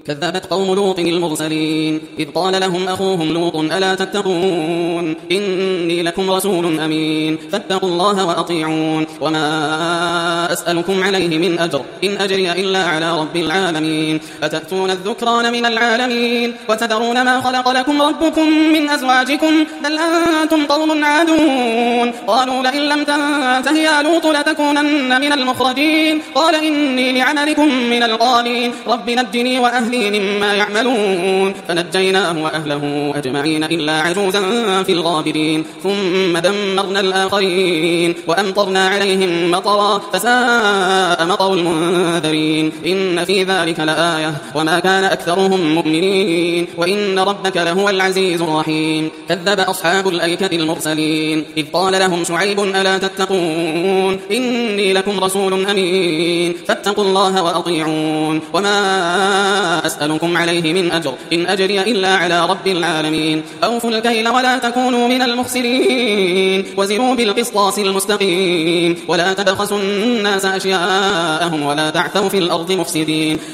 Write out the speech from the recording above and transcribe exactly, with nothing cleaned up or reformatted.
كذبت قوم لوط المرسلين إذ قال لهم أخوهم لوط ألا تتقون إني لكم رسول أمين فاتقوا الله وأطيعون وما أسألكم عليه من أجر إن أجري إلا على رب العالمين أتأتون الذكران من العالمين وتذرون ما خلق لكم ربكم من أزواجكم بل أنتم قوم عادون قالوا لئن لم تنته يا لوط لتكونن من المخرجين قال إني لعملكم من القالين رب نجني وأهلي مما يعملون فنجيناه وأهله أجمعين إلا عجوزا في الغابرين ثم دمرنا الآخرين وأمطرنا عليهم مطرا فساء مطر المنذرين إن في ذلك لآية وما كان أكثرهم مؤمنين وإن ربك لهو العزيز الرحيم كذب أصحاب الأيكة المرسلين إذ قال لهم شعيب ألا تتقون إني لكم رسول أمين فاتقوا الله وأطيعون وما أسألكم عليه من أجر إن أجري إلا على رب العالمين أوفوا الكيل ولا تكونوا من المخسرين وزنوا بالقسطاس المستقيم ولا تبخسوا الناس أشياءهم ولا تعثوا في الأرض مفسدين